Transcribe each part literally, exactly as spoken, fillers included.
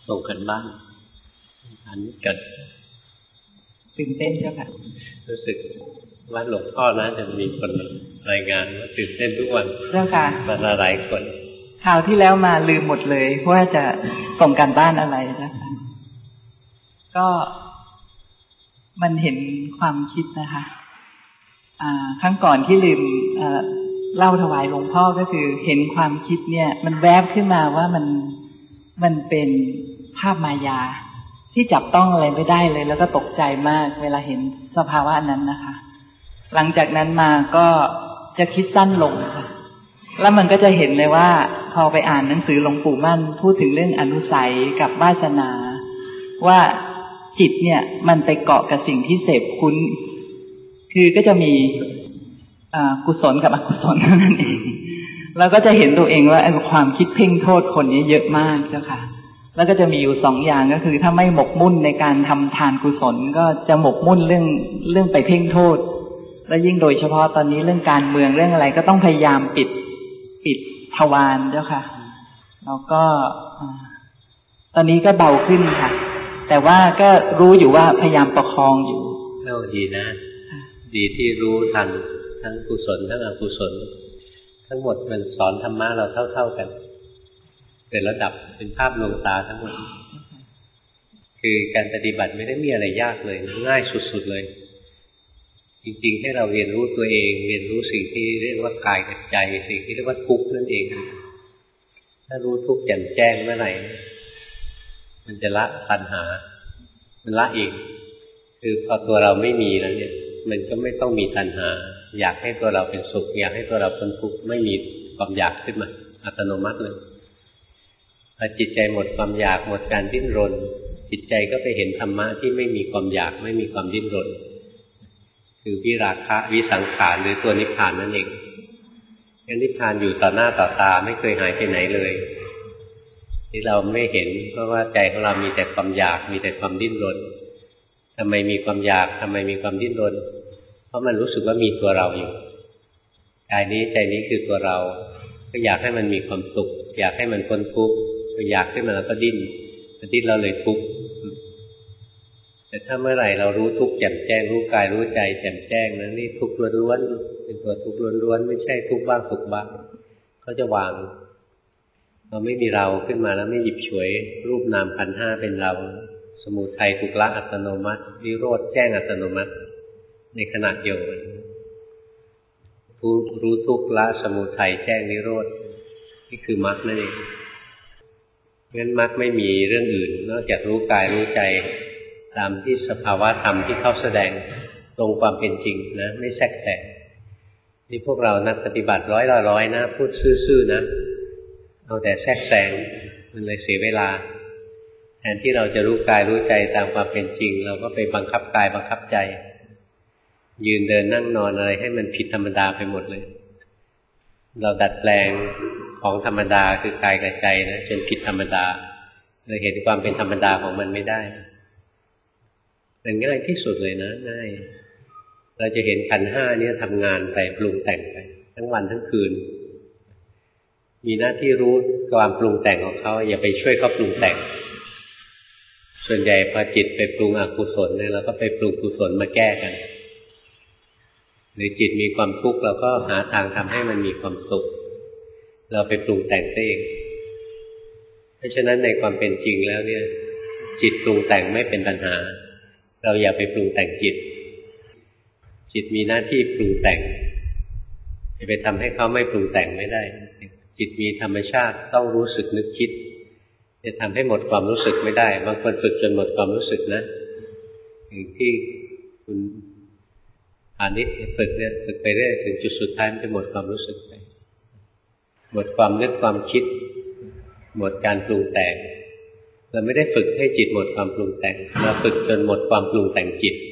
ส่งกันบ้านอันนี้เกิดตื่นเต้นเจ้าค่ะรู้สึกว่าหลวงพ่อนะจะมีคนรายงานว่าตื่นเต้นทุกวันเจ้าค่ะวันละหลายคนคราวที่แล้วมาลืมหมดเลยว่าจะส่งกันบ้านอะไรเจ้าค่ะก็มันเห็นความคิดนะคะอ่าครั้งก่อนที่ลืมอ่าเล่าถวายหลวงพ่อก็คือเห็นความคิดเนี่ยมันแวบขึ้นมาว่ามันมันเป็นภาพมายาที่จับต้องอะไรไม่ได้เลยแล้วก็ตกใจมากเวลาเห็นสภาวะนั้นนะคะหลังจากนั้นมาก็จะคิดสั้นลงค่ะแล้วมันก็จะเห็นเลยว่าพอไปอ่านหนังสือหลวงปู่มั่นพูดถึงเรื่องอนุสัยกับวาสนาว่าจิตเนี่ยมันไปเกาะกับสิ่งที่เสพคุ้นคือก็จะมีกุศลกับอกุศลนั่นเองแล้วก็จะเห็นตัวเองว่าความคิดเพ่งโทษคนนี้เยอะมากเจ้าค่ะแล้วก็จะมีอยู่สองอย่างก็คือถ้าไม่หมกมุ่นในการทำทานกุศลก็จะหมกมุ่นเรื่องเรื่องไปเพ่งโทษแล้วยิ่งโดยเฉพาะตอนนี้เรื่องการเมืองเรื่องอะไรก็ต้องพยายามปิดปิดทวารเจ้าค่ะแล้วก็ตอนนี้ก็เบาขึ้นค่ะแต่ว่าก็รู้อยู่ว่าพยายามประคองอยู่เท่าดีนะดีที่รู้ทันทั้งกุศลทั้งอกุศลทั้งหมดมันสอนธรรมะเราเท่าๆกันเป็นระดับเป็นภาพลวงตาทั้งหมดคือการปฏิบัติไม่ได้มีอะไรยากเลยง่ายสุดๆเลยจริงๆให้เราเรียนรู้ตัวเองเรียนรู้สิ่งที่เรียกว่ากายกับใจสิ่งที่เรียกว่าทุกข์นั่นเองถ้ารู้ทุกข์แจ่มแจ้งเมื่อไหร่มันจะละตัณหามันละเองคือพอตัวเราไม่มีแล้วเนี่ยมันก็ไม่ต้องมีตัณหาอยากให้ตัวเราเป็นสุขอยากให้ตัวเราพ้นทุกข์ไม่มีความอยากขึ้นมาอัตโนมัติเลยพอจิตใจหมดความอยากหมดการดิ้นรนจิตใจก็ไปเห็นธรรมะที่ไม่มีความอยากไม่มีความดิ้นรนคือวิราคะวิสังขารหรือตัวนิพพานนั่นเองนิพพานอยู่ต่อหน้าต่อตาไม่เคยหายไปไหนเลยที่เราไม่เห็นเพราะว่าใจของเรามีแต่ความอยากมีแต่ความดิ้นรนทำไมมีความอยากทำไมมีความดิ้นรนเพราะมันรู้สึกว่ามีตัวเราอยู่กายนี้ใจนี้คือตัวเราก็อยากให้มันมีความสุขอยากให้มันพ้นทุกข์ก็อยากขึ้นมาแล้วก็ดิ้นดิ้นเราเลยทุกข์แต่ถ้าเมื่อไหร่เรารู้ทุกข์แจ่มแจ้งรู้กายรู้ใจแจ่มแจ้งนะนี่ทุกข์ล้วนๆเป็นตัวทุกข์ล้วนๆไม่ใช่ทุกข์บ้างสุขบ้างเขาจะวางเราไม่มีเราขึ้นมาแล้วไม่หยิบฉวยรูปนามขันธ์ห้าเป็นเราสมุทัยถูกละอัตโนมัตินิโรธแจ้งอัตโนมัติในขณะเดียวกันรู้รู้ทุกข์ละสมุทัยแจ้งนิโรธนี่คือมรรคนั่นเองงั้นมรรคไม่มีเรื่องอื่นนอกจากรู้กายรู้ใจตามที่สภาวะธรรมที่เขาแสดงตรงความเป็นจริงนะไม่แทรกแซงนี่พวกเรานักปฏิบัติร้อยละร้อยนะพูดซื่อๆนะเอาแต่แทรกแซงมันเลยเสียเวลาแทนที่เราจะรู้กายรู้ใจตามความเป็นจริงเราก็ไปบังคับกายบังคับใจยืนเดินนั่งนอนอะไรให้มันผิดธรรมดาไปหมดเลยเราดัดแปลงของธรรมดาคือกายกับใจนะจนผิดธรรมดาเลยเห็นความเป็นธรรมดาของมันไม่ได้มันง่ายที่สุดเลยนะง่ายเราจะเห็นขันธ์ห้านี้ทำงานไปปรุงแต่งไปทั้งวันทั้งคืนมีหน้าที่รู้ความปรุงแต่งของเขาอย่าไปช่วยเขาปรุงแต่งส่วนใหญ่พอจิตไปปรุงอกุศลเนี่ยเราก็ไปปรุงกุศลมาแก้กันหรือจิตมีความทุกข์เราก็หาทางทำให้มันมีความสุขเราไปปรุงแต่งเองเพราะฉะนั้นในความเป็นจริงแล้วเนี่ยจิตปรุงแต่งไม่เป็นปัญหาเราอย่าไปปรุงแต่งจิตจิตมีหน้าที่ปรุงแต่งจะไปทำให้เขาไม่ปรุงแต่งไม่ได้จิตมีธรรมชาติต้องรู้สึกนึกคิดจะทำให้หมดความรู้สึกไม่ได้บางคนฝึกจนหมดความรู้สึกนะอย่างที่คุณอานิชฝึกเนี่ยฝึกไปเรื่อยถึงจุดสุดท้ายมันจะหมดความรู้สึกไปหมดความนึกความคิดหมดการปรุงแต่งเราไม่ได้ฝึกให้จิตหมดความปรุงแต่งเราฝึกจนหมดความปรุงแต่งจิต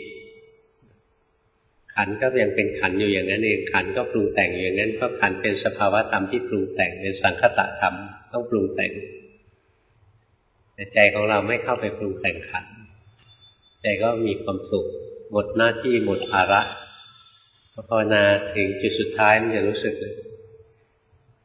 ขันธ์ก็ยังเป็นขันธ์อยู่อย่างนั้นเองขันธ์ก็ปรุงแต่งอย่างนั้นก็ขันธ์เป็นสภาวะธรรมที่ปรุงแต่งเป็นสังคตธรรมต้องปรุงแต่งแต่ใจของเราไม่เข้าไปปรุงแต่งขันธ์ใจก็มีความสุขหมดหน้าที่หมดภาระพอภาวนาถึงจุดสุดท้ายมันจะรู้สึกเลย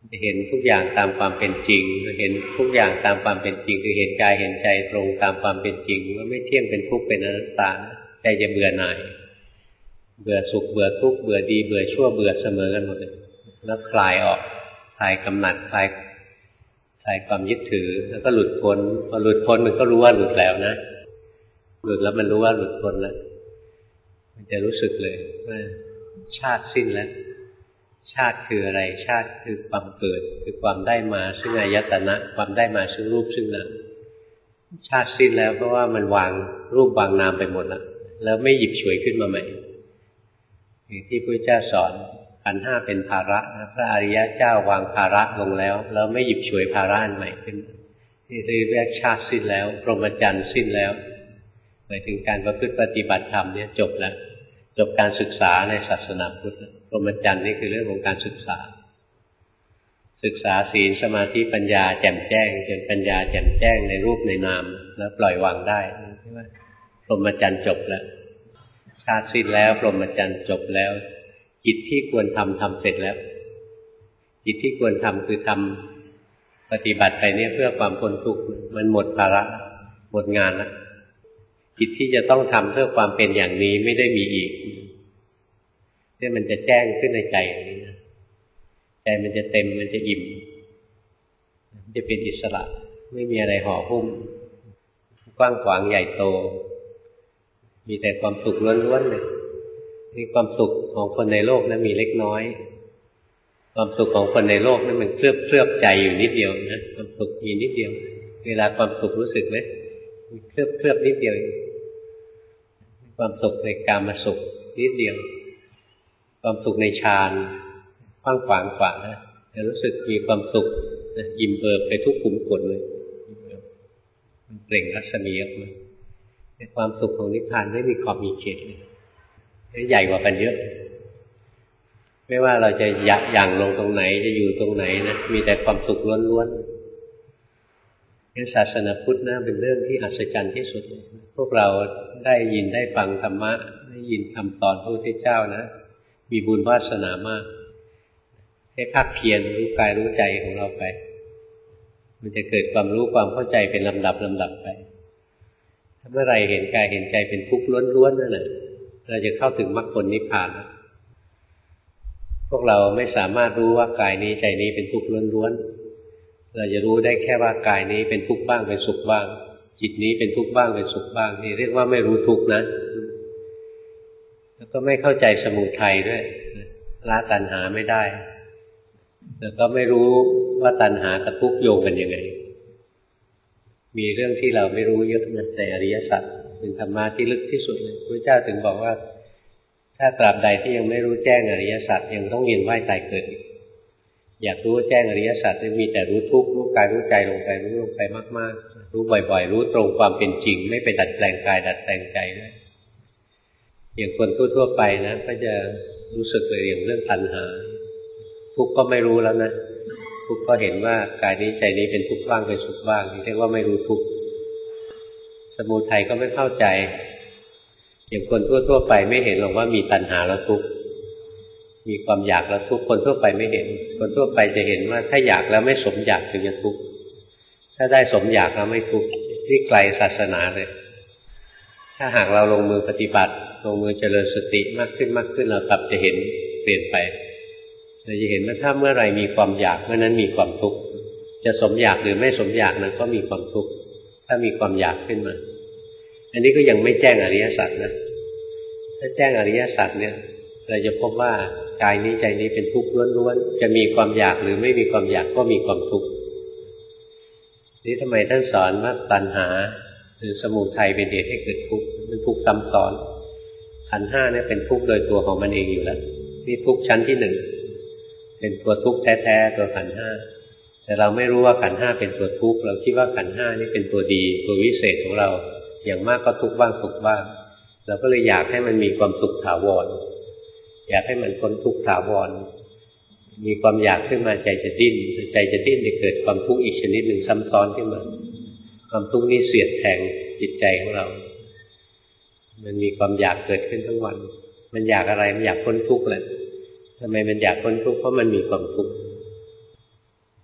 จะเห็นทุกอย่างตามความเป็นจริงเห็นทุกอย่างตามความเป็นจริงคือเห็นกายเห็นใจตรงตามความเป็นจริงว่าไม่เที่ยงเป็นทุกข์เป็นอนัตตาใจจะเบื่อหน่ายเบื่อสุขเบื่อทุกข์เบื่อดีเบื่อชั่วเบื่อเสมอกันหมดเลยแล้วคลายออกคลายกำหนัดคลายคลายความยึดถือแล้วก็หลุดพ้นพอหลุดพ้นมันก็รู้ว่าหลุดแล้วนะหลุดแล้วมันรู้ว่าหลุดพ้นแล้วมันจะรู้สึกเลยว่าชาติสิ้นแล้วชาติคืออะไรชาติคือความเกิดคือความได้มาซึ่งอายตนะความได้มาซึ่งรูปซึ่งนามชาติสิ้นแล้วเพราะว่ามันวางรูปวางนามไปหมดแล้วแล้วไม่หยิบฉวยขึ้นมาใหม่ที่พระเจ้าสอนขันธ์ห้าเป็นภาระพระอริยเจ้าวางภาระลงแล้วแล้วไม่หยิบฉวยภาระอันใหม่ขึ้นที่เรียกชาติสิ้นแล้วพรหมจรรย์สิ้นแล้วหมายถึงการประพฤติปฏิบัติธรรมเนี่ยจบแล้วจบการศึกษาในศาสนาพุทธพรหมจรรย์นี่คือเรื่องของการศึกษาศึกษาศีลสมาธิปัญญาแจ่มแจ้งจนปัญญาแจ่มแจ้งในรูปในนามแล้วปล่อยวางได้พรหมจรรย์จบแล้วชาติสิ้นแล้วพรหมจรรย์จบแล้วกิจที่ควรทำทำเสร็จแล้วกิจที่ควรทำคือทำปฏิบัติไปเนี่ยเพื่อความพ้นทุกข์มันหมดภาระหมดงานแล้วกิจที่จะต้องทำเพื่อความเป็นอย่างนี้ไม่ได้มีอีกเนี่ยมันจะแจ้งขึ้นในใจอย่างนี้นะใจมันจะเต็มมันจะอิ่มมันจะเป็นอิสระไม่มีอะไรห่อหุ้มกว้างขวางใหญ่โตมีแต่ความสุขล้วนๆเลยนี่ความสุขของคนในโลกนั้นมีเล็กน้อยความสุขของคนในโลกนั้นมันเคลือบเคลือบใจอยู่นิดเดียวนะความสุขมีนิดเดียวเวลาความสุขรู้สึกไหมเคลือบเคลือบนิดเดียวความสุขในกามสุขนิดเดียวความสุขในฌานกว้างขวางกว่านะจะรู้สึกมีความสุขอิ่มเอิบไปทุกขุมขนเลยมันเปล่งรัศมีออกมาในความสุขของนิพพานไม่มีขอบมีเขตเลยใหญ่กว่ากันเยอะไม่ว่าเราจะยักอย่างลงตรงไหนจะอยู่ตรงไหนนะมีแต่ความสุขล้วนๆศาสนาพุทธนะเป็นเรื่องที่อัศจรรย์ที่สุดพวกเราได้ยินได้ฟังธรรมะได้ยินคำสอนพระพุทธเจ้านะมีบุญวาสนามากให้ภาคเพียรรู้กายรู้ใจของเราไปมันจะเกิดความรู้ความเข้าใจเป็นลำดับลำดับไปถ้าเมื่อไรเห็นกายเห็นใจเป็นทุกข์ล้วนๆนั่นแหละเราจะเข้าถึงมรรคผลนิพพานนะพวกเราไม่สามารถรู้ว่ากายนี้ใจนี้เป็นทุกข์ล้วนๆเราจะรู้ได้แค่ว่ากายนี้เป็นทุกข์บ้างเป็นสุขบ้างจิตนี้เป็นทุกข์บ้างเป็นสุขบ้างนี่เรียกว่าไม่รู้ทุกข์นะแล้วก็ไม่เข้าใจสมุทัยด้วยละตัณหาไม่ได้แล้วก็ไม่รู้ว่าตัณหากับทุกข์โยงกันยังไงมีเรื่องที่เราไม่รู้เยอะนะในอริยสัจเป็นธรรมะที่ลึกที่สุดเลยพระเจ้าถึงบอกว่าถ้าตราบใดที่ยังไม่รู้แจ้งอริยสัจยังต้องเวียนว่ายตายเกิดอีกอยากรู้แจ้งอริยสัจจะมีแต่รู้ทุกข์รู้กายรู้ใจลงไปรู้ลงไปมากๆรู้บ่อยๆรู้ตรงความเป็นจริงไม่ไปดัดแปลงกายดัดแปลงใจด้วยอย่างคนทั่วๆไปนะก็จะรู้สึกเลยอย่างเรื่องตัณหาทุกข์ก็ไม่รู้แล้วนะทุกข์ก็เห็นว่ากายนี้ใจนี้เป็นทุกข์บ้างเป็นสุขบ้างนี่เรียกว่าไม่รู้ทุกข์สมุทัยก็ไม่เข้าใจอย่างคนทั่วๆไปไม่เห็นหรอกว่ามีตัณหาแล้วทุกข์มีความอยากแล้วทุกข์คนทั่วไปไม่เห็นคนทั่วไปจะเห็นว่าถ้าอยากแล้วไม่สมอยากถึงจะทุกข์ถ้าได้สมอยากแล้วไม่ทุกข์นี่ไกลศาสนาเลยถ้าหากเราลงมือปฏิบัติลงมือเจริญสติมากขึ้นมากขึ้นเรากลับจะเห็นเปลี่ยนไปเราจะเห็นว่าถ้าเมื่อไรมีความอยากเมื่อนั้นมีความทุกข์จะสมอยากหรือไม่สมอยากนั้นก็มีความทุกข์ถ้ามีความอยากขึ้นมาอันนี้ก็ยังไม่แจ้งอริยสัจนะถ้าแจ้งอริยสัจเนี่ยเราจะพบว่ากายนี้ใจนี้เป็นทุกข์ล้วนๆจะมีความอยากหรือไม่มีความอยากก็มีความทุกข์นี่ทำไมท่านสอนว่าตัณหาหรือสมุทัยเป็นเหตุให้เกิดทุกข์มันทุกข์ซ้ำซ้อนขันธ์ห้าเนี่ยเป็นทุกข์โดยตัวของมันเองอยู่แล้วนี่ทุกข์ชั้นที่หนึ่งเป็นตัวทุกข์แท้ๆตัวขันธ์ห้าแต่เราไม่รู้ว่าขันธ์ห้าเป็นตัวทุกข์เราคิดว่าขันธ์ห้านี่เป็นตัวดีตัววิเศษของเราอย่างมากก็ทุกข์บ้างสุขบ้างเราก็เลยอยากให้มันมีความสุขถาวรอยากให้มันพ้นทุกข์ถาวรมีความอยากขึ้นมาใจจะดิ้นใจจะดิ้นจะเกิดความทุกข์อีกชนิดหนึ่งซ้ำซ้อนขึ้นมาความทุกข์นี้เสียดแทงจิตใจของเรามันมีความอยากเกิดขึ้นทั้งวันมันอยากอะไรมันอยากพ้นทุกข์แหละทำไมมันอยากพ้นทุกข์เพราะมันมีความทุกข์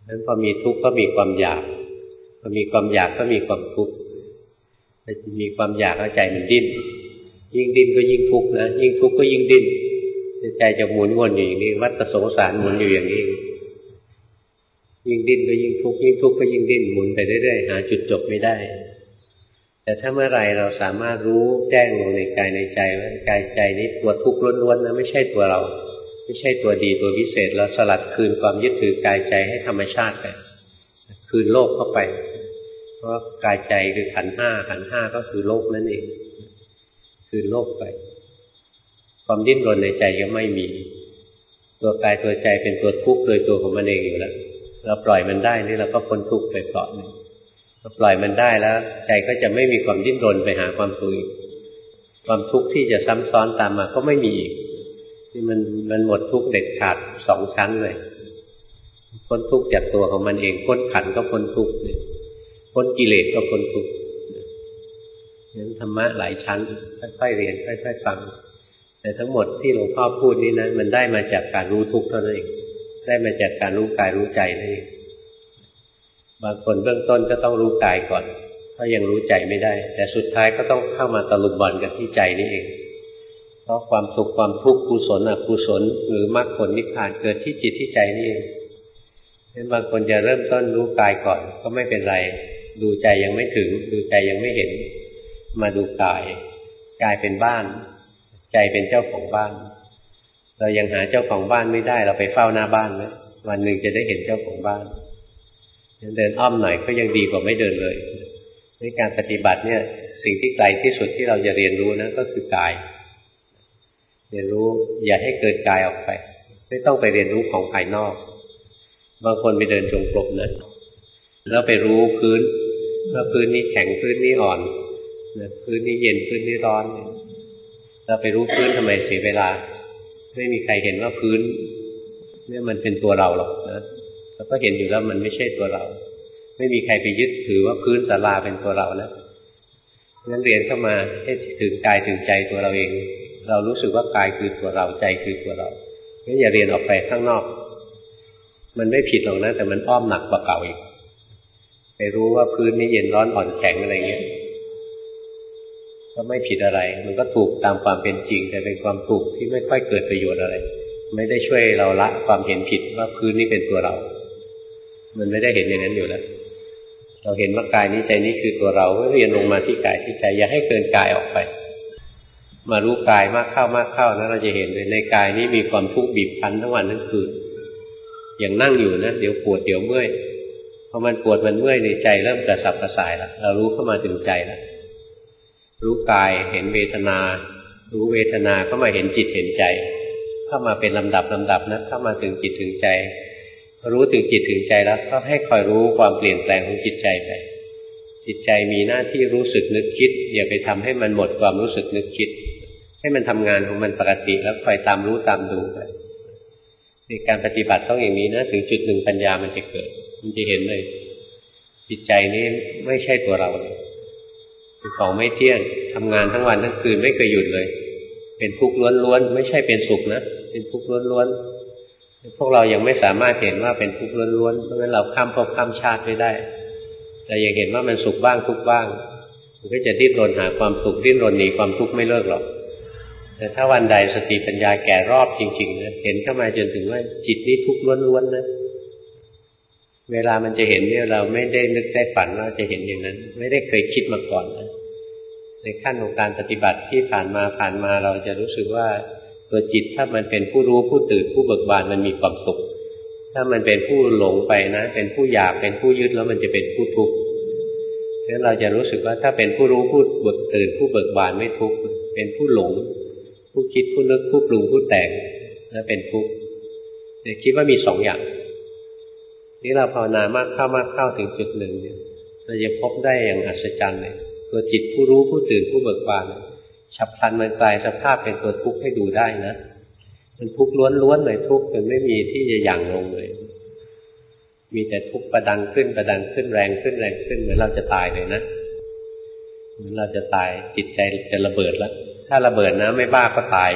นั้นพอมีทุกข์ก็มีความอยากพอมีความอยากก็มีความทุกข์ถ้ามีความอยากแล้วใจมันดิ้นยิ่งดิ้นก็ยิ่งทุกข์นะยิ่งทุกข์ก็ยิ่งดิ้นใจจะหมุนวนอยู่อย่างนี้วัฏสงสารหมุนอยู่อย่างนี้ยิ่งดิ้นก็ยิ่งทุกข์ยิ่งทุกข์ก็ยิ่งดิ้นหมุนไปเรื่อยๆหาจุดจบไม่ได้แต่ถ้าเมื่อไรเราสามารถรู้แจ้งลงในกายในใจว่ากายใจนี้ตัวทุกข์ล้วนๆนะไม่ใช่ตัวเราไม่ใช่ตัวดีตัวพิเศษเราสลัดคืนความยึดถือกายใจให้ธรรมชาติไปคืนโลกเข้าไปเพราะกายใจคือขันธ์ห้าขันธ์ห้าก็คือโลกนั่นเองคืนโลกไปความดิ้นรนในใจยังไม่มีตัวกายตัวใจเป็นตัวทุกข์โดยตัวของมันเองอยู่แล้วเราปล่อยมันได้นี่เราก็พ้นทุกข์ไปเปราะหนึ่งเราปล่อยมันได้แล้วใจก็จะไม่มีความดิ้นรนไปหาความทุกข์อีกความทุกข์ที่จะซ้ำซ้อนตามมาก็ไม่มีอีกนี่มันมันหมดทุกข์เด็ดขาดสองชั้นเลยพ้นทุกข์จากตัวของมันเองพ้นขันธ์ก็พ้นทุกข์พ้นกิเลสก็พ้นทุกข์นั้นธรรมะหลายชั้นค่อยๆเรียนค่อยๆฟังแต่ทั้งหมดที่หลวงพ่อพูดนี้นะมันได้มาจากการรู้ทุกข์เท่านั้นเองได้มาจากการรู้กายรู้ใจนั่นเองบางคนเบื้องต้นก็ต้องรู้กายก่อนถ้ายังรู้ใจไม่ได้แต่สุดท้ายก็ต้องเข้ามาตะลุมบอลกันที่ใจนี่เองเพราะความสุขความทุกข์กุศลอกุศลหรือมรรคผลนิพพานเกิดที่จิตที่ใจนี่เองงั้นบางคนจะเริ่มต้นรู้กายก่อนก็ไม่เป็นไรดูใจยังไม่ถึงดูใจยังไม่เห็นมาดูกายกายเป็นบ้านใจเป็นเจ้าของบ้านเรายังหาเจ้าของบ้านไม่ได้เราไปเฝ้าหน้าบ้านไหมวันหนึ่งจะได้เห็นเจ้าของบ้านเดินอ้อมหน่อยก็ยังดีกว่าไม่เดินเลยในการปฏิบัติเนี่ยสิ่งที่ไกลที่สุดที่เราจะเรียนรู้นะก็คือกายเรียนรู้อย่าให้เกินกายออกไปไม่ต้องไปเรียนรู้ของภายนอกบางคนไปเดินจงกรมนะแล้วไปรู้พื้นว่าพื้นนี้แข็งพื้นนี้อ่อนพื้นนี้เย็นพื้นนี้ร้อนเราไปรู้พื้นทำไมเสียเวลาไม่มีใครเห็นว่าพื้นเนี่ยมันเป็นตัวเราหรอกนะเราก็เห็นอยู่แล้วมันไม่ใช่ตัวเราไม่มีใครไปยึดถือว่าพื้นศาลาเป็นตัวเรานะงั้นเรียนเข้ามาให้ถึงกายถึงใจตัวเราเองเรารู้สึกว่ากายคือตัวเราใจคือตัวเรางั้นอย่าเรียนออกไปข้างนอกมันไม่ผิดหรอกนะแต่มันอ้อมหนักกว่าเก่าอีกไปรู้ว่าพื้นนี้เย็นร้อนอ่อนแข็งอะไรเงี้ยก็ไม่ผิดอะไรมันก็ถูกตามความเป็นจริงแต่เป็นความถูกที่ไม่ค่อยเกิดประโยชน์อะไรไม่ได้ช่วยเราละความเห็นผิดว่าพื้นนี้เป็นตัวเรามันไม่ได้เห็นอย่างนั้นอยู่แล้วเราเห็นว่ากายนี้ใจนี้คือตัวเราก็เรียนลงมาที่กายที่ใจอย่าให้เกินกายออกไปมารู้กายมากเข้ามากเข้านะเราจะเห็นเลยในกายนี้มีความทุกข์บีบคั้นทั้งวันทั้งคืนอย่างนั่งอยู่นะเดี๋ยวปวดเดี๋ยวเมื่อยพอมันปวดมันเมื่อยในใจเริ่มกระสับกระส่ายแล้วเรารู้เข้ามาถึงใจแล้วรู้กายเห็นเวทนารู้เวทนาเข้ามาเห็นจิตเห็นใจเข้ามาเป็นลำดับลำดับนะเข้ามาถึงจิตถึงใจรู้ถึงจิตถึงใจแล้วก็ให้คอยรู้ความเปลี่ยนแปลงของจิตใจไปจิตใจมีหน้าที่รู้สึกนึกคิดอย่าไปทำให้มันหมดความรู้สึกนึกคิดให้มันทำงานของมันปกติแล้วคอยตามรู้ตามดูไปในการปฏิบัติต้องอย่างนี้นะถึงจุดหนึ่งปัญญามันจะเกิดมันจะเห็นเลยจิตใจนี้ไม่ใช่ตัวเราเลยเป็นของไม่เที่ยงทำงานทั้งวันทั้งคืนไม่เคยหยุดเลยเป็นทุกข์ล้วนๆไม่ใช่เป็นสุขนะเป็นทุกข์ล้วนๆพวกเรายังไม่สามารถเห็นว่าเป็นทุกข์ล้วนๆเพราะฉะนั้นเราข้ามภพข้ามชาติไม่ได้แต่ยังเห็นว่ามันสุขบ้างทุกข์บ้างมันก็จะดิ้นรนหาความสุขดิ้นรนหนีความทุกข์ไม่เลิกหรอกแต่ถ้าวันใดสติปัญญาแก่รอบจริงๆนะเห็นเข้ามาจนถึงว่าจิตนี้ทุกข์ล้วนๆนะเวลามันจะเห็นเนี่ยเราไม่ได้นึกได้ฝันว่าจะเห็นอย่างนั้นไม่ได้เคยคิดมาก่อนนะในขั้นของการปฏิบัติที่ผ่านมาผ่านมาเราจะรู้สึกว่าตัวจิตถ้ามันเป็นผู้รู้ผู้ตื่นผู้เบิกบานมันมีความสุขถ้ามันเป็นผู้หลงไปนะเป็นผู้อยากเป็นผู้ยึดแล้วมันจะเป็นผู้ทุกข์ฉะนั้นเราจะรู้สึกว่าถ้าเป็นผู้รู้ผู้เบิกตื่นผู้เบิกบานไม่ทุกข์เป็นผู้หลงผู้คิดผู้นึกผู้ปรุงผู้แต่งแล้วเป็นทุกข์เนี่ยคิดว่ามีสองอย่างนี่เราภาวนามากเข้ามากเข้าถึงจุดหนึ่งเนี่ยเราจะพบได้อย่างอัศจรรย์เลยตัวจิตผู้รู้ผู้ตื่นผู้เบิกบานฉับพลันมันกลายสภาพเป็นตัวทุกข์ให้ดูได้นะมันทุกข์ล้วนๆเลยทุกข์มันไม่มีที่จะหยั่งลงเลยมีแต่ทุกข์ประดังขึ้นประดังขึ้นแรงขึ้นแรงขึ้นเหมือนเราจะตายเลยนะเหมือนเราจะตายจิตใจจะระเบิดแล้วถ้าระเบิดนะไม่บ้าก็ตาย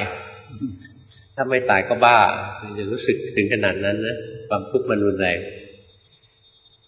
ถ้าไม่ตายก็บ้าจะรู้สึกถึงขนาดนั้นนะความทุกข์มันรุนแรง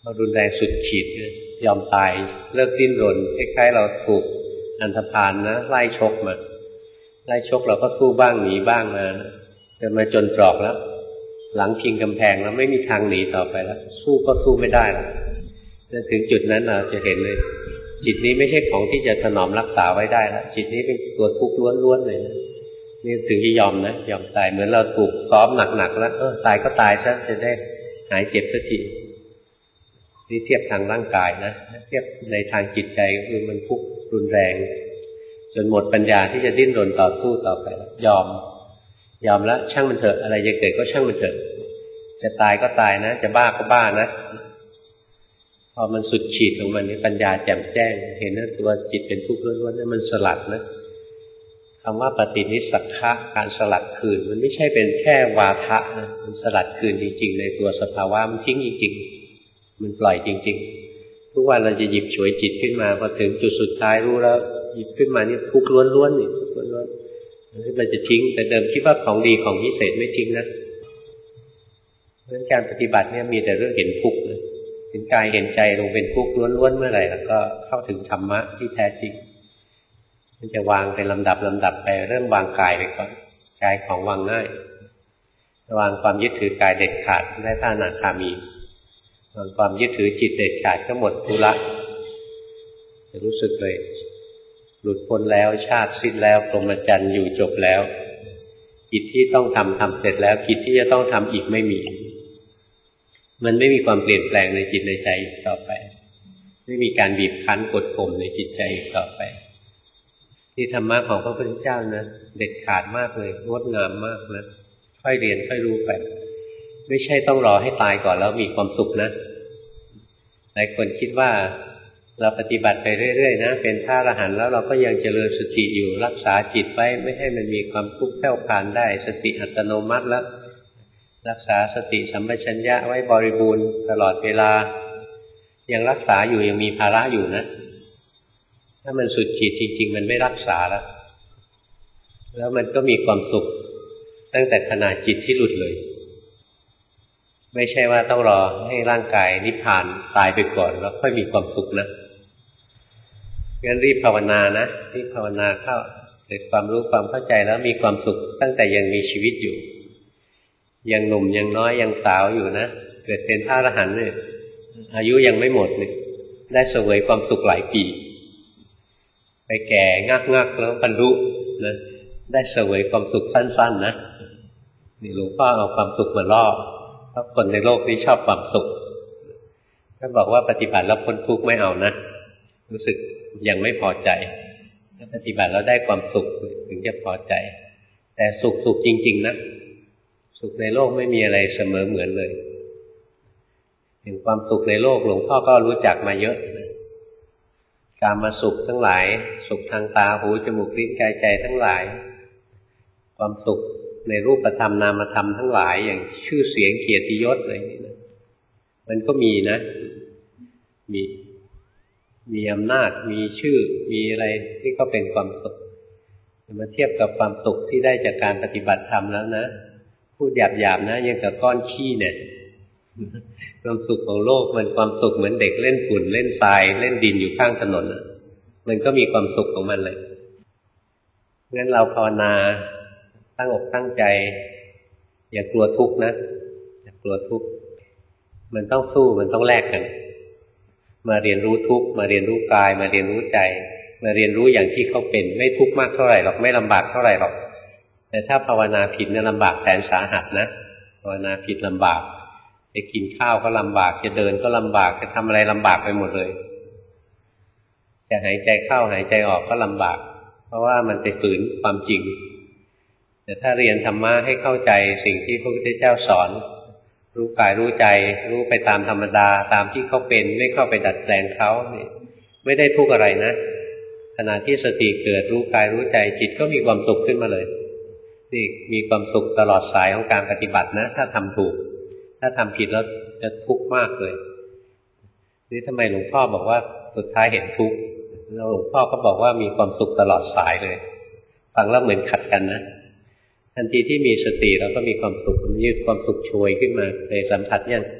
อรุนแรงสุดขีดยอมตายเลิกดิ้นรนคล้ายๆเราถูกอันธพาลนะไล่ชกมาไล่ชกเราก็สู้บ้างหนีบ้างมาจนมาจนตรอกแล้วหลังพิงกำแพงแล้วไม่มีทางหนีต่อไปแล้วสู้ก็สู้ไม่ได้แล้วถึงจุดนั้นเราจะเห็นเลยจิตนี้ไม่ใช่ของที่จะถนอมรักษาไว้ได้แล้วจิตนี้เป็นตัวทุกข์ล้วนๆเลยนะนี่ถึงจะยอมนะยอมตายเหมือนเราถูกซ้อมหนักๆแล้วเออตายก็ตายซะจะได้หายเจ็บสักทีนี่เทียบทางร่างกายนะเทียบในทางจิตใจก็คือมันทุกข์รุนแรงจนหมดปัญญาที่จะดิ้นรนต่อสู้ต่อไปยอมยอมแล้วช่างมันเถอะอะไรจะเกิดก็ช่างมันเถอะจะตายก็ตายนะจะบ้าก็บ้านะพอมันสุดขีดของมันนี่ปัญญาแจ่มแจ้งเห็นว่าตัวจิตเป็นทุกข์ล้วนๆนั่นมันสลัดนะคำว่าปฏินิสสักขะการสลัดคืนมันไม่ใช่เป็นแค่วาทะนะมันสลัดคืนจริงๆในตัวสภาวะมันทิ้งจริงๆมันปล่อยจริงๆทุกวันเราจะหยิบฉวยจิตขึ้นมาพอถึงจุดสุดท้ายรู้แล้วหยิบขึ้นมานี่ทุกข์ล้วนๆนี่ทุกข์ล้วนๆมันจะทิ้งแต่เดิมคิดว่าของดีของพิเศษไม่ทิ้งนะเพราะฉะนั้นการปฏิบัติเนี่ยมีแต่เรื่องเห็นทุกข์นะเห็นกายเห็นใจลงเป็นทุกข์ล้วนๆเมื่อไหร่แล้วก็เข้าถึงธรรมะที่แท้จริงมันจะวางเป็นลำดับลำดับไปเริ่มวางกายไปก่อนกายของวางง่ายวางความยึดถือกายเด็ดขาดได้พระอนาคามีวางความยึดถือจิตเด็ดขาดก็หมดธุระจะรู้สึกเลยหลุดพ้นแล้วชาติสิ้นแล้วพรหมจรรย์อยู่จบแล้วกิจที่ต้องทำทำเสร็จแล้วกิจที่จะต้องทำอีกไม่มีมันไม่มีความเปลี่ยนแปลงในจิตในใจอีกต่อไปไม่มีการบีบคั้นกดข่มในจิตใจอีกต่อไปที่ธรรมะของพระพุทธเจ้านะเด็ดขาดมากเลยงดงามมากนะค่อยเรียนค่อยรู้ไปไม่ใช่ต้องรอให้ตายก่อนแล้วมีความสุขนะหลายคนคิดว่าเราปฏิบัติไปเรื่อยๆนะเป็นพระอรหันต์แล้วเราก็ยังเจริญสติอยู่รักษาจิตไว้ไม่ให้มันมีความทุกข์แผ่วพานได้สติอัตโนมัติแล้วรักษาสติสัมปชัญญะไว้บริบูรณ์ตลอดเวลายังรักษาอยู่ยังมีภาระอยู่นะถ้ามันสุดขีดจริงๆมันไม่รักษาแล้วแล้วมันก็มีความสุขตั้งแต่ขณะจิตที่หลุดเลยไม่ใช่ว่าต้องรอให้ร่างกายนิพพานตายไปก่อนแล้วค่อยมีความสุขนะงั้นรีบภาวนานะรีบภาวนาเข้าเกิดความรู้ความเข้าใจแล้วมีความสุขตั้งแต่ยังมีชีวิตอยู่ยังหนุ่มยังน้อยยังสาวอยู่นะเกิดเป็นพระอรหันต์เนี่ยอายุยังไม่หมดเนี่ยได้เสวยความสุขหลายปีไปแก่งักๆแล้วบรรลุนะได้เสวยความสุขสั้นๆนะนี่หลวงพ่อเอาความสุขมาล่อเพราะคนในโลกนี้ชอบความสุขท่านบอกว่าปฏิบัติแล้วพ้นทุกข์ไม่เอานะรู้สึกยังไม่พอใจถ้าปฏิบัติแล้วได้ความสุขถึงจะพอใจแต่สุขสุขจริงๆนะสุขในโลกไม่มีอะไรเสมอเหมือนเลยเห็นความสุขในโลกหลวงพ่อก็รู้จักมาเยอะนะกามสุขทั้งหลายสุขทางตาหูจมูกลิ้นกายใจทั้งหลายความสุขในรูปธรรมนามธรรมทั้งหลายอย่างชื่อเสียงเกียรติยศอะไรนี่นะมันก็มีนะมีมีอำนาจมีชื่อมีอะไรที่ก็เป็นความสุขมาเทียบกับความสุขที่ได้จากการปฏิบัติธรรมแล้วนะพูดหยาบๆนะยังกับก้อนขี้เนี่ยความสุขของโลกมันความสุขเหมือนเด็กเล่นฝุ่นเล่นทรายเล่นดินอยู่ข้างถนนนะมันก็มีความสุขของมันเลยงั้นเราภาวนาตั้งอกตั้งใจอย่ากลัวทุกข์นะอย่ากลัวทุกข์มันต้องสู้มันต้องแลกกันมาเรียนรู้ทุกข์มาเรียนรู้กายมาเรียนรู้ใจมาเรียนรู้อย่างที่เขาเป็นไม่ทุกข์มากเท่าไหร่หรอกไม่ลำบากเท่าไหร่หรอกแต่ถ้าภาวนาผิดเนี่ยลำบากแสนสาหัสนะภาวนาผิดลำบากจะกินข้าวก็ลำบากจะเดินก็ลำบากจะทำอะไรลำบากไปหมดเลยจะหายใจเข้าหายใจออกก็ลำบากเพราะว่ามันไปฝืนความจริงแต่ถ้าเรียนธรรมะให้เข้าใจสิ่งที่พระพุทธเจ้าสอนรู้กายรู้ใจรู้ไปตามธรรมดาตามที่เขาเป็นไม่เข้าไปดัดแปลงเขาเนี่ยไม่ได้ทุกข์อะไรนะขณะที่สติเกิดรู้กายรู้ใจจิตก็มีความสุขขึ้นมาเลยนี่มีความสุขตลอดสายของการปฏิบัตินะถ้าทำถูกถ้าทำผิดแล้วจะทุกข์มากเลยนี่ทำไมหลวงพ่อบอกว่าสุดท้ายเห็นทุกข์แล้วหลวงพ่อก็บอกว่ามีความสุขตลอดสายเลยฟังแล้วเหมือนขัดกันนะทันทีที่มีสติเราก็มีความสุขมันยืดความสุขโชยขึ้นมาในสัมผัสยัง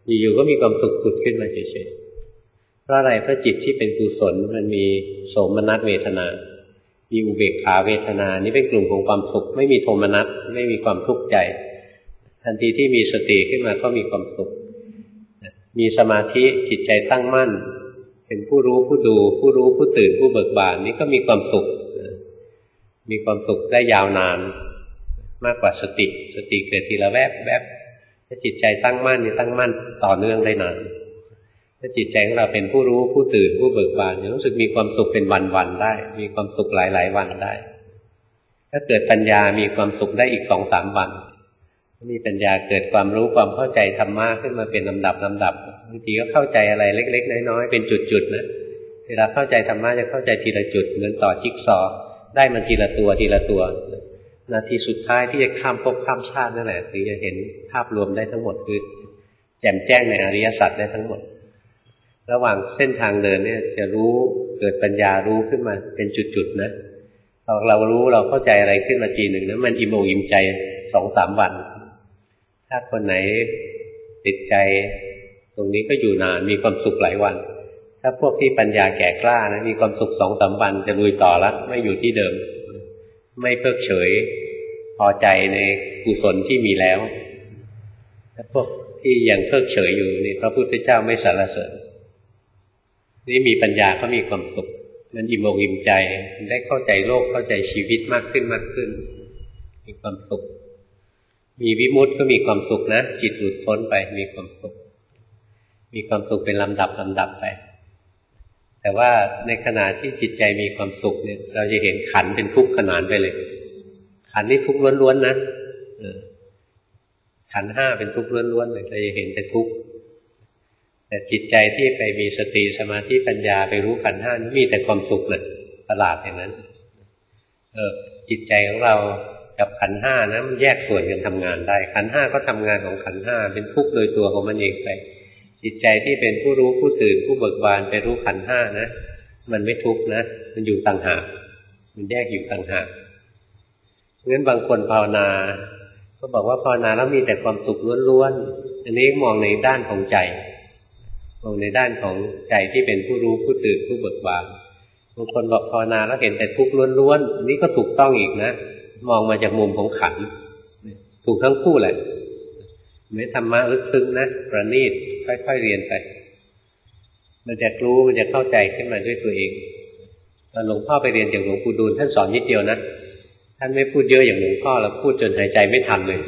อยู่ๆก็มีความสุขผุดขึ้นมาเฉยๆเพราะอะไรเพราะจิตที่เป็นกุศลมันมีโสมนัสเวทนามีอุเบกขาเวทนานี่เป็นกลุ่มของความสุขไม่มีโทมนัสไม่มีความทุกข์ใจทันทีที่มีสติขึ้นมาก็มีความสุขมีสมาธิจิตใจตั้งมั่นเป็นผู้รู้ผู้ดูผู้รู้ผู้ตื่นผู้เบิกบานนี่ก็มีความสุขมีความสุขได้ยาวนานมากกว่าสติสติเกิดทีละแวบแวบถ้าจิตใจตั้งมั่นนี่ตั้งมั่นต่อเนื่องได้นานถ้าจิตใจของเราเป็นผู้รู้ผู้ตื่นผู้เบิกบานจะรู้สึกมีความสุขเป็นวันๆได้มีความสุขหลายๆวันได้ถ้าเกิดปัญญามีความสุขได้อีก สองสาม วันมีปัญญาเกิดความรู้ความเข้าใจธรรมะขึ้นมาเป็นลำดับลำดับบางทีก็เข้าใจอะไรเล็กๆน้อยๆเป็นจุดๆนะเวลาเข้าใจธรรมะจะเข้าใจทีละจุดเหมือนต่อจิ๊กซอว์ได้มันทีละตัวทีละตัวนาทีสุดท้ายที่จะข้ามภพข้ามชาตินั่นแหละถึงจะเห็นภาพรวมได้ทั้งหมดคือแจ่มแจ้งในอริยสัจได้ทั้งหมดระหว่างเส้นทางเดินเนี่ยจะรู้เกิดปัญญารู้ขึ้นมาเป็นจุดๆนะพอเรารู้เราเข้าใจอะไรขึ้นมาทีหนึ่งนะมันอิ่มอกอิ่มใจ สองสาม วันถ้าคนไหนติดใจตรงนี้ก็อยู่นานมีความสุขหลายวันถ้าพวกที่ปัญญาแก่กล้านะมีความสุข สองสาม วันจะลุยต่อละไม่อยู่ที่เดิมไม่เพิกเฉยพอใจในกุศลที่มีแล้วถ้าพวกที่ยังเพิกเฉยอยู่นี่พระพุทธเจ้าไม่สรรเสริญนี่มีปัญญาก็มีความสุขมันอิ่มอกอิ่มใจได้เข้าใจโลกเข้าใจชีวิตมากขึ้นมากขึ้นมีความสุขมีวิมุตติก็มีความสุขนะจิตหลุดพ้นไปมีความสุขมีความสุขเป็นลำดับลำดับไปแต่ว่าในขณะที่จิตใจมีความสุขเนี่ยเราจะเห็นขันธ์เป็นทุกข์ขนานไปเลยขันธ์นี่ทุกข์ล้วนๆนะขันธ์ห้าเป็นทุกข์ล้วนๆเลยเราจะเห็นเป็นทุกข์แต่จิตใจที่ไปมีสติสมาธิปัญญาไปรู้ขันธ์ห้านี่มีแต่ความสุขเลยประหลาดอย่างนั้นเออจิตใจของเรากับขันธ์ห้านะมันแยกส่วนกันทำงานได้ขันธ์ห้าก็ทำงานของขันธ์ห้าเป็นทุกข์โดยตัวของมันเองไปจิตใจที่เป็นผู้รู้ผู้ตื่นผู้เบิกบานไปรู้ขันธ์ห้านะมันไม่ทุกข์นะมันอยู่ต่างหากมันแยกอยู่ต่างหากงั้นบางคนภาวนาก็บอกว่าภาวนาแล้วมีแต่ความสุขล้วนๆอันนี้มองในด้านของใจมองในด้านของใจที่เป็นผู้รู้ผู้ตื่นผู้เบิกบานบางคนบอกภาวนาแล้วเห็นแต่ทุกข์ล้วนๆนี่ก็ถูกต้องอีกนะมองมาจากมุมของขันธ์ถูกทั้งคู่แหละไม่ธรรมะลึกซึ้งนะประณีตค่อยๆเรียนไปมันจะรู้มันจะเข้าใจขึ้นมาด้วยตัวเองตอนหลวงพ่อไปเรียนจากหลวงปู่ดูลท่านสอนนิดเดียวนะท่านไม่พูดเยอะอย่างหลวงพ่อแล้วพูดจนหายใจไม่ทันเลย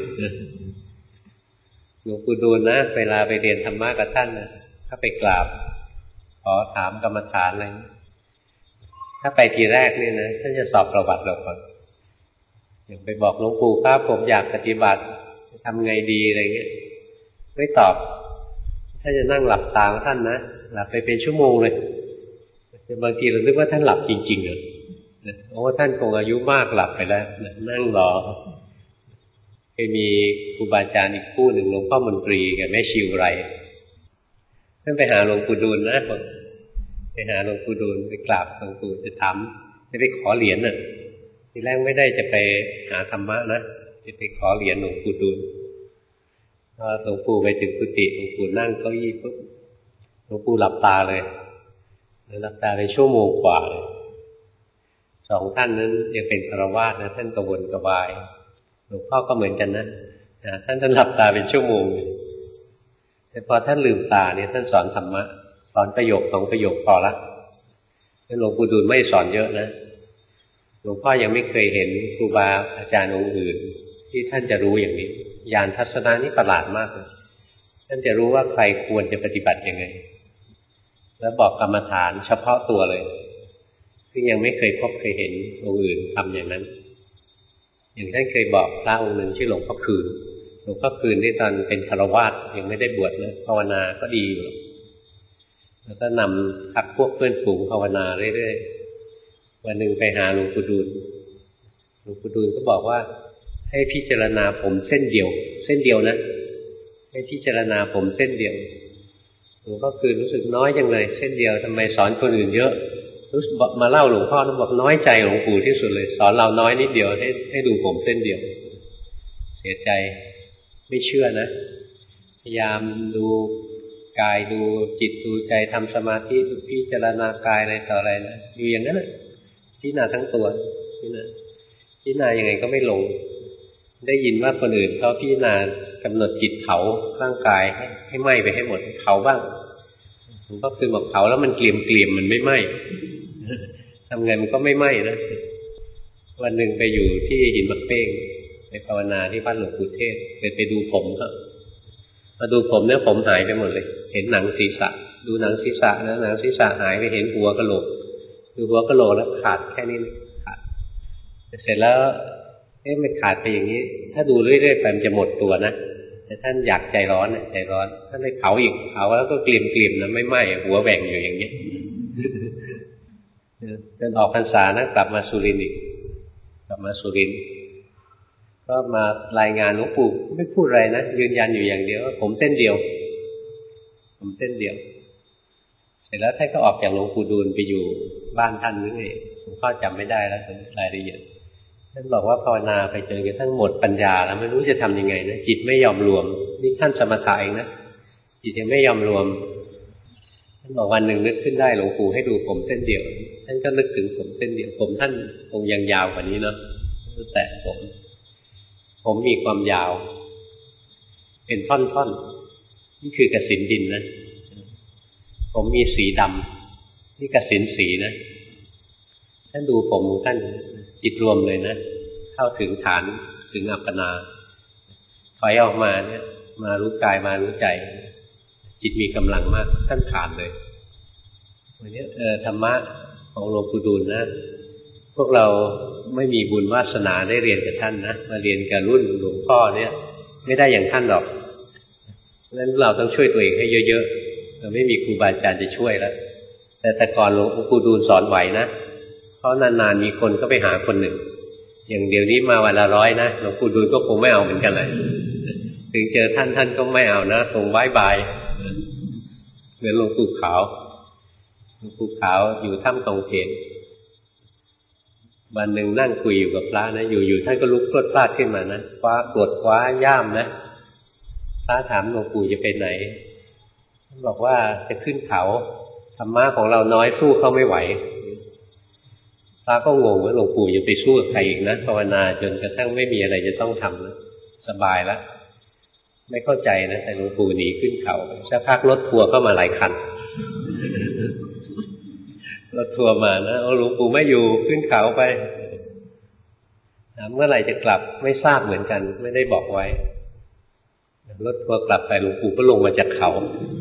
หลวงปู่ดูลนะเวลาไปเรียนธรรมะกับท่านนะถ้าไปกราบขอถามกรรมฐานอะไรถ้าไปทีแรกนี่นะท่านจะสอบประวัติเราก่อนอย่างไปบอกหลวงปู่ครับผมอยากปฏิบัติทำไงดีอะไรเงี้ยไม่ตอบถ้าจะนั่งหลับตาของท่านนะหลับไปเป็นชั่วโมงเลยบางทีเราคิดว่าท่านหลับจริงๆเหรอเพราะว่าท่านคงอายุมากหลับไปแล้วนั่งรอเคยมีครูบาอาจารย์อีกคู่หนึ่งหลวงพ่อมนตรีกับแม่ชิวไรท่านไปหาหลวงปู่ดูลนะไปหาหลวงปู่ดูลไปกราบหลวงปู่จะถามจะไปขอเหรียญน่ะทีแรกไม่ได้จะไปหาธรรมะนะจะไปขอเหรียญหลวงปู่ดูลพอหลวงปู่ไปถึงกุฏิหลวงปู่นั่งเก้าอี้ปุ๊บหลวงปู่หลับตาเลยหลับตาไปชั่วโมงกว่าเลยสองท่านนั้นยังเป็นฆราวาสนะท่านกระวนกระวายหลวงพ่อก็เหมือนกันนะท่านท่านหลับตาเป็นชั่วโมงแต่พอท่านลืมตาเนี่ยท่านสอนธรรมะสอนประโยคสองประโยคพอละหลวงปู่ดูลไม่สอนเยอะนะหลวงพ่อยังไม่เคยเห็นครูบาอาจารย์องค์อื่นที่ท่านจะรู้อย่างนี้ญาณทัศนะนี่ประหลาดมากเลยท่านจะรู้ว่าใครควรจะปฏิบัติยังไงแล้วบอกกรรมฐานเฉพาะตัวเลยซึ่งยังไม่เคยพบเคยเห็นองค์อื่นทำอย่างนั้นอย่างท่านเคยบอกพระองค์หนึ่งชื่อหลวงพ่อคืนหลวงพ่อคืนที่ตอนเป็นฆราวาสยังไม่ได้บวชนะภาวนาก็ดีอยู่แล้วก็นำพักพวกเพื่อนฝูงภาวนาเรื่อยๆวันหนึ่งไปหาหลวงปู่ดูลหลวงปู่ดูลก็บอกว่าให้พิจารณาผมเส้นเดียวเส้นเดียวนะให้พิจารณาผมเส้นเดียวหลวงพ่อคืนรู้สึกน้อยจังเลยเส้นเดียวทำไมสอนคนอื่นเยอะรู้สึกมาเล่าหลวงพ่อแล้วบอกน้อยใจหลวงปู่ที่สุดเลยสอนเราน้อยนิดเดียวให้ให้ดูผมเส้นเดียวเสียใจไม่เชื่อนะพยายามดูกายดูจิตดูใจทำสมาธิดูพิจารณากายอะไรต่ออะไรนะอยู่อย่างนั้นแหละพิจารณาทั้งตัวพิจารณาพิจารณายังไงก็ไม่ลงได้ยินว่าคนอื่นเขาพิจารณากำหนดจิตเผาร่างกายให้ให้ไหม้ไปให้หมดเผาบ้างผมก็คือบอกเผาแล้วมันเกลี่ยมเกลี่ยมมันไม่ไหม้ทำไงมันก็ไม่ไหม้นะวันหนึ่งไปอยู่ที่หินมักเป้งไปภาวนาที่วัดหลวงปู่เทศเคยไปดูผมครับมาดูผมเนี่ยผมหายไปหมดเลยเห็นหนังศีรษะดูหนังศีรษะนะหนังศีรษะหายไปเห็นหัวกะโหลกดูหัวกะโหลกแล้วขาดแค่นี้ขาดเสร็จแล้วเอ๊ะมันขาดไปอย่างนี้ถ้าดูเรื่อยๆไปมันจะหมดตัวนะแต่ท่านอยากใจร้อนใจร้อนท่านเลยเผาอีกเผาแล้วก็เกลี่ยมเกลี่ยมนะไม่ไหม้หัวแหว่งอยู่อย่างนี้จนออกพรรษานะกลับมาสุรินทร์อีกกลับมาสุรินทร์ก็มารายงานหลวงปู่ไม่พูดอะไรนะยืนยันอยู่อย่างเดียวว่าผมเส้นเดียวผมเส้นเดียวเสร็จแล้วท่านก็ออกจากหลวงปู่ดูลไปอยู่บ้านท่านนึงเองผมก็จำไม่ได้แล้วรายละเอียดท่านบอกว่าภาวนาไปจนกระทั่งหมดปัญญาแล้วไม่รู้จะทำยังไงนะจิตไม่ยอมรวมนี่ท่านสมถะเองนะจิตยังไม่ยอมรวมท่านบอกวันหนึ่งนึกขึ้นได้หลวงปู่ให้ดูผมเส้นเดียวท่านก็นึกถึงผมเส้นเดียวผมท่านคงยังยาวกว่านี้เนาะแต่ผมผมมีความยาวเป็นท่อนๆนี่คือกสิณดินนะผมมีสีดำนี่กสิณสีนะท่านดูผมของท่านจิตรวมเลยนะเข้าถึงฐานถึงอัปปนาถอยออกมาเนี่ยมารู้กายมารู้ใจจิตมีกำลังมากท่านผ่านเลยวันนี้เออธรรมะของหลวงปู่ดูลนะพวกเราไม่มีบุญวาสนาได้เรียนกับท่านนะมาเรียนกับรุ่นหลวงพ่อเนี่ยไม่ได้อย่างท่านหรอกเพราะฉะนั้นเราต้องช่วยตัวเองให้เยอะๆเราไม่มีครูบาอาจารย์จะช่วยแล้วแต่แต่ก่อนหลวงปู่ดูลสอนไหวนะเพราะนานๆมีคนก็ไปหาคนหนึ่งอย่างเดี๋ยวนี้มาวันละร้อยนะหลวงปู่ดูลก็คงไม่เอาเหมือนกันเลยถึงเจอท่านท่านก็ไม่เอานะคงบายบายเหมือนหลวงปู่ขาวหลวงปู่ขาวอยู่ถ้ำตองเพนวันหนึ่งนั่งคุยอยู่กับพระนะอยู่ๆท่านก็ลุกพรวดพลาดขึ้นมานะคว้ากดคว้าย่ามนะพระถามหลวงปู่จะไปไหนท่านบอกว่าจะขึ้นเขาธรรมะของเราน้อยสู้เขาไม่ไหวพระก็งงว่าหลวงปู่จะไปสู้กับใครอีกนะภาวนาจนกระทั่งไม่มีอะไรจะต้องทำนะสบายแล้วไม่เข้าใจนะแต่หลวงปู่หนีขึ้นเขาสักพักรถทัวร์เข้ามาหลายคันรถทัวร์มานะเอาหลวงปู่ไม่อยู่ขึ้นเขาไปถามเมื่อไหร่จะกลับไม่ทราบเหมือนกันไม่ได้บอกไว้รถทัวร์กลับไปหลวงปู่ก็ลงมาจากเขา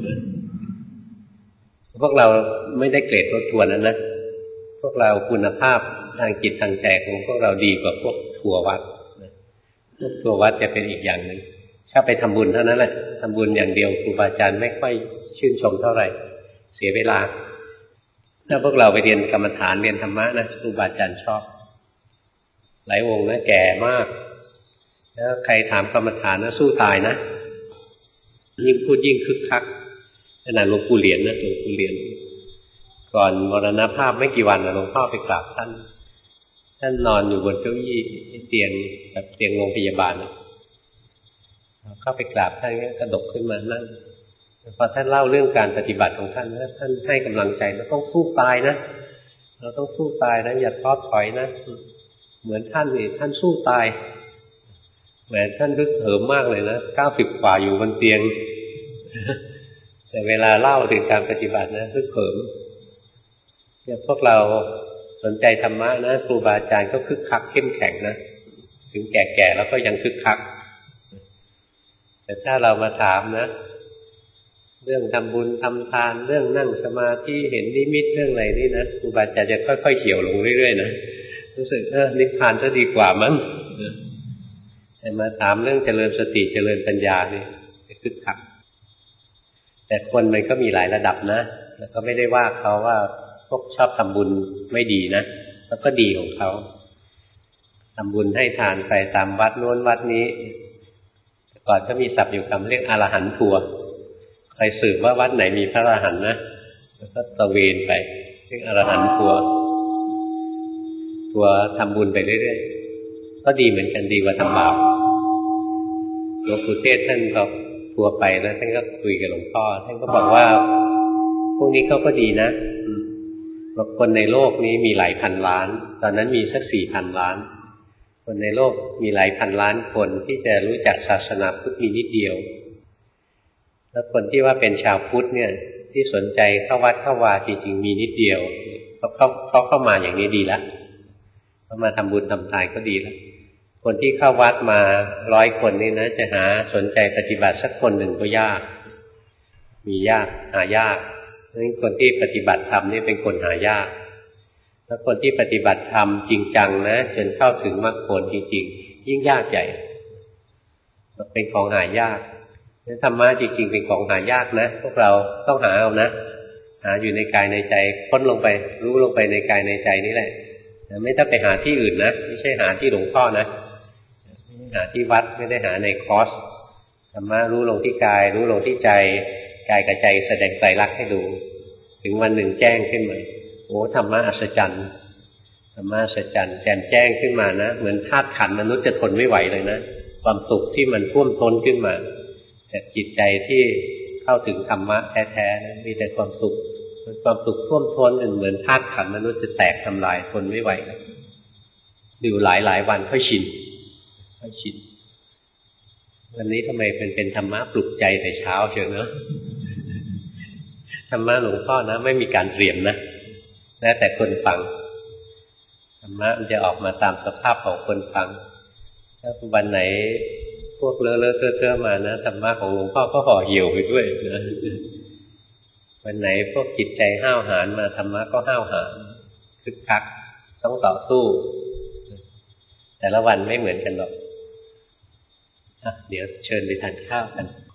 พวกเราไม่ได้เกรดรถทัวร์นั้นนะพวกเราคุณภาพทางจิตทางใจของพวกเราดีกว่าพวกทัวร์วัดพวกทัวร์วัดจะเป็นอีกอย่างหนึ่งถ้าไปทำบุญเท่านั้นแหละทำบุญอย่างเดียวครูบาอาจารย์ไม่ค่อยชื่นชมเท่าไหร่เสียเวลาถ้าพวกเราไปเรียนกรรมฐานเรียนธรรมะนะครูบาอาจารย์ชอบหลายองค์นะแก่มากแล้วใครถามกรรมฐานนะสู้ตายนะยิ่งพูดยิ่งคึกคักขนาดหลวงปู่เหรียญนะหลวงปู่เหรียญก่อนมรณภาพไม่กี่วันนะหลวงพ่อไปกราบท่านท่านนอนอยู่บนเก้าอี้เตียงแบบเตียงโรงพยาบาลเข้าไปกราบท่านก็กระดกขึ้นมานั่งพอท่านเล่าเรื่องการปฏิบัติของท่านท่านให้กำลังใจเราต้องสู้ตายนะเราต้องสู้ตายนะอย่าท้อถอยนะเหมือนท่านนี่ท่านสู้ตายแหมท่านรึกเหิมมากเลยนะเก้าสิบกว่าอยู่บนเตียงแต่เวลาเล่าถึงการปฏิบัตินะรึกเหิมเนี่ยพวกเราสนใจธรรมะนะครูบาอาจารย์ก็คึกคักเข้มแข็งนะถึงแก่ๆแล้วก็ยังคึกคักแต่ถ้าเรามาถามนะเรื่องทำบุญทำทานเรื่องนั่งสมาธิเห็นนิมิตเรื่องอะไรนี่นะครูบาอาจารย์จะค่อยๆเขี่ยวลงเรื่อยๆนะรู้สึกเออนิพพานจะดีกว่ามั้งแต่มาถามเรื่องเจริญสติเจริญปัญญานี่จะคึกคักแต่คนมันก็มีหลายระดับนะแล้วก็ไม่ได้ว่าเขาว่าพวกชอบทำบุญไม่ดีนะแล้วก็ดีของเขาทำบุญให้ทานไปตามวัดโน้นวัดนี้ก่อนก็มีศัพท์อยู่คำเรียกอรหันต์ทัวร์ใครสืบว่าวัดไหนมีพระอรหันต์นะแล้วก็ตะเวนไปเรียกอรหันต์ทัวร์ทัวร์ทำบุญไปเรื่อยๆก็ดีเหมือนกันดีกว่าทำบาปหลวงปู่เทศท่านก็พทัวร์ไปนะท่านก็คุยกับหลวงพ่อท่านก็บอกว่าพวกนี้เขาก็ดีนะคนในโลกนี้มีหลายพันล้านตอนนั้นมีสักสี่พันล้านคนในโลกมีหลายพันล้านคนที่จะรู้จักศาสนาพุทธมีนิดเดียวแล้วคนที่ว่าเป็นชาวพุทธเนี่ยที่สนใจเข้าวัดเข้าวาจริงๆมีนิดเดียวเขาเขาเขาเข้ามาอย่างนี้ดีแล้วเขามาทำบุญทำทานก็ดีแล้วคนที่เข้าวัดมาร้อยคนนี่นะจะหาสนใจปฏิบัติสักคนหนึ่งก็ยากมียากหายากเพราะฉะนั้นคนที่ปฏิบัติธรรมนี่เป็นคนหายากแล้วคนที่ปฏิบัติธรรมจริงจังนะจนเข้าถึงมรรคผลจริงๆยิ่งยากใหญ่เป็นของหายากธรรมะจริงๆเป็นของหายากนะพวกเราต้องหาเอานะหาอยู่ในกายในใจค้นลงไปรู้ลงไปในกายในใจนี่แหละไม่ต้องไปหาที่อื่นนะไม่ใช่หาที่หลวงพ่อนะหาที่วัดไม่ได้หาในคอร์สธรรมะรู้ลงที่กายรู้ลงที่ใจกายกับใจแสดงไตรลักษณ์ให้ดูถึงวันหนึ่งแจ้งขึ้นมาโอ้ธรรมะอัศจรรย์ธรรมะอัศจรรย์แจ่มแจ้งขึ้นมานะเหมือนธาตุขันธ์มนุษย์จะทนไม่ไหวเลยนะความสุขที่มันท่วมท้นขึ้นมาแต่จิตใจที่เข้าถึงธรรมะแท้ๆนะมีแต่ความสุขความสุขท่วมท้นเหมือนธาตุขันธ์มนุษย์จะแตกทำลายทนไม่ไหวนะอยู่หลายๆวันค่อยชินค่อยชินวันนี้ทำไมเป็นเป็นธรรมะปลุกใจแต่เช้าเชียวเนอะธรรมะหลวงพ่อนะไม่มีการเตรียมนะแล้วแต่คนฟังธรรมะมันจะออกมาตามสภาพของคนฟังถ้าวันไหนพวกเลอะเลอะเทอะเทอะมานะธรรมะของหลวงพ่อก็ห่อเหี่ยวไปด้วยนะวันไหนพวกจิตใจห้าวหาญมาธรรมะก็ห้าวหาญคึกคักต้องต่อสู้แต่ละวันไม่เหมือนกันหรอกเดี๋ยวเชิญไปทานข้าวกัน